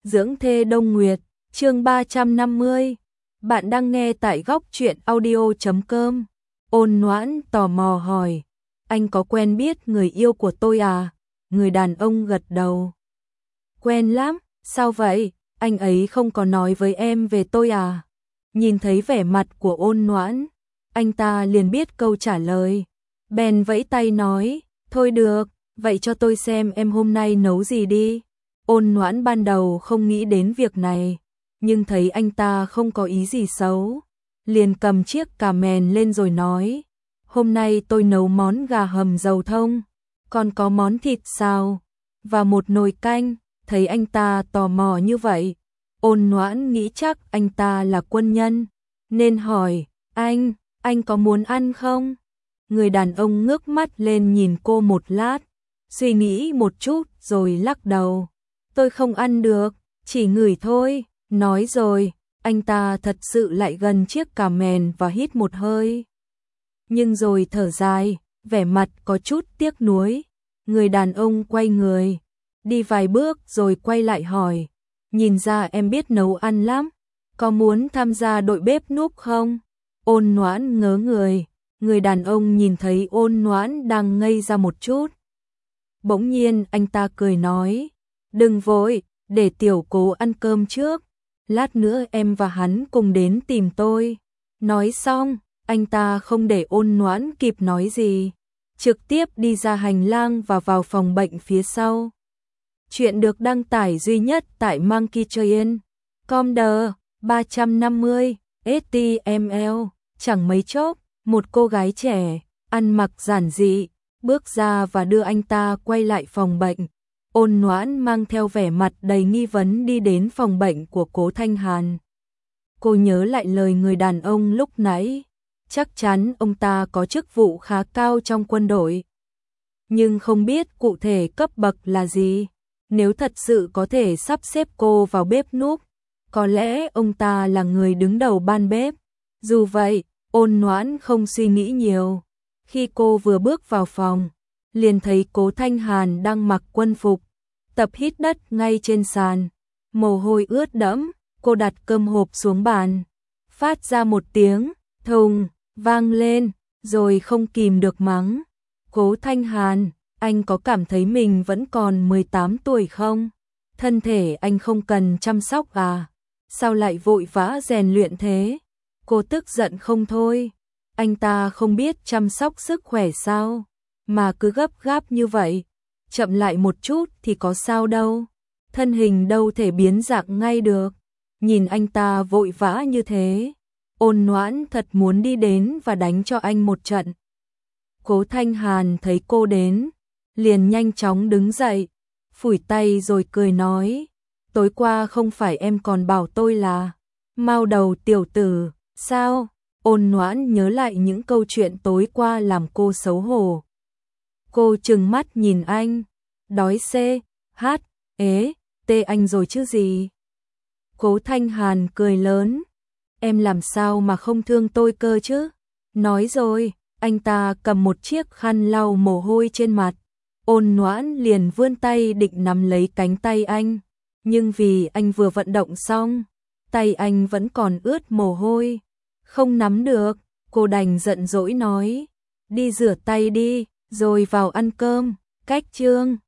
Dưỡng thê Đông Nguyệt, chương 350. Bạn đang nghe tại góc truyện audio.com. Ôn Noãn tò mò hỏi, anh có quen biết người yêu của tôi à? Người đàn ông gật đầu. Quen lắm, sao vậy? Anh ấy không có nói với em về tôi à? Nhìn thấy vẻ mặt của Ôn Noãn, anh ta liền biết câu trả lời. Bèn vẫy tay nói, thôi được, vậy cho tôi xem em hôm nay nấu gì đi. Ôn Noãn ban đầu không nghĩ đến việc này, nhưng thấy anh ta không có ý gì xấu, liền cầm chiếc cà mèn lên rồi nói, hôm nay tôi nấu món gà hầm dầu thông, còn có món thịt xào và một nồi canh. Thấy anh ta tò mò như vậy, Ôn Noãn nghĩ chắc anh ta là quân nhân, nên hỏi, anh có muốn ăn không? Người đàn ông ngước mắt lên nhìn cô một lát, suy nghĩ một chút rồi lắc đầu. Tôi không ăn được, chỉ ngửi thôi. Nói rồi, anh ta thật sự lại gần chiếc cà mèn và hít một hơi. Nhưng rồi thở dài, vẻ mặt có chút tiếc nuối. Người đàn ông quay người, đi vài bước rồi quay lại hỏi, nhìn ra em biết nấu ăn lắm, có muốn tham gia đội bếp núc không? Ôn Noãn ngớ người, người đàn ông nhìn thấy Ôn Noãn đang ngây ra một chút. Bỗng nhiên anh ta cười nói, đừng vội, để tiểu Cố ăn cơm trước, lát nữa em và hắn cùng đến tìm tôi. Nói xong, anh ta không để Ôn Noãn kịp nói gì, trực tiếp đi ra hành lang và vào phòng bệnh phía sau. Chuyện được đăng tải duy nhất tại monkeytrain.com. 350 HTML. Chẳng mấy chốc, một cô gái trẻ, ăn mặc giản dị, bước ra và đưa anh ta quay lại phòng bệnh. Ôn Noãn mang theo vẻ mặt đầy nghi vấn đi đến phòng bệnh của Cố Thanh Hàn. Cô nhớ lại lời người đàn ông lúc nãy, chắc chắn ông ta có chức vụ khá cao trong quân đội, nhưng không biết cụ thể cấp bậc là gì. Nếu thật sự có thể sắp xếp cô vào bếp núc, có lẽ ông ta là người đứng đầu ban bếp. Dù vậy, Ôn Noãn không suy nghĩ nhiều. Khi cô vừa bước vào phòng, liền thấy Cố Thanh Hàn đang mặc quân phục, tập hít đất ngay trên sàn. Mồ hôi ướt đẫm, cô đặt cơm hộp xuống bàn, phát ra một tiếng thùng vang lên, rồi không kìm được mắng. Cố Thanh Hàn, anh có cảm thấy mình vẫn còn 18 tuổi không? Thân thể anh không cần chăm sóc à? Sao lại vội vã rèn luyện thế? Cô tức giận không thôi. Anh ta không biết chăm sóc sức khỏe sao? Mà cứ gấp gáp như vậy. Chậm lại một chút thì có sao đâu. Thân hình đâu thể biến dạng ngay được. Nhìn anh ta vội vã như thế, Ôn Noãn thật muốn đi đến và đánh cho anh một trận. Cố Thanh Hàn thấy cô đến, liền nhanh chóng đứng dậy, phủi tay rồi cười nói, tối qua không phải em còn bảo tôi là mau đầu tiểu tử, sao? Ôn Noãn nhớ lại những câu chuyện tối qua làm cô xấu hổ. Cô trừng mắt nhìn anh, đói tê anh rồi chứ gì? Cố Thanh Hàn cười lớn, em làm sao mà không thương tôi cơ chứ? Nói rồi, anh ta cầm một chiếc khăn lau mồ hôi trên mặt. Ôn Noãn liền vươn tay định nắm lấy cánh tay anh, nhưng vì anh vừa vận động xong, tay anh vẫn còn ướt mồ hôi, không nắm được. Cô đành giận dỗi nói, đi rửa tay đi, rồi vào ăn cơm. Cách chương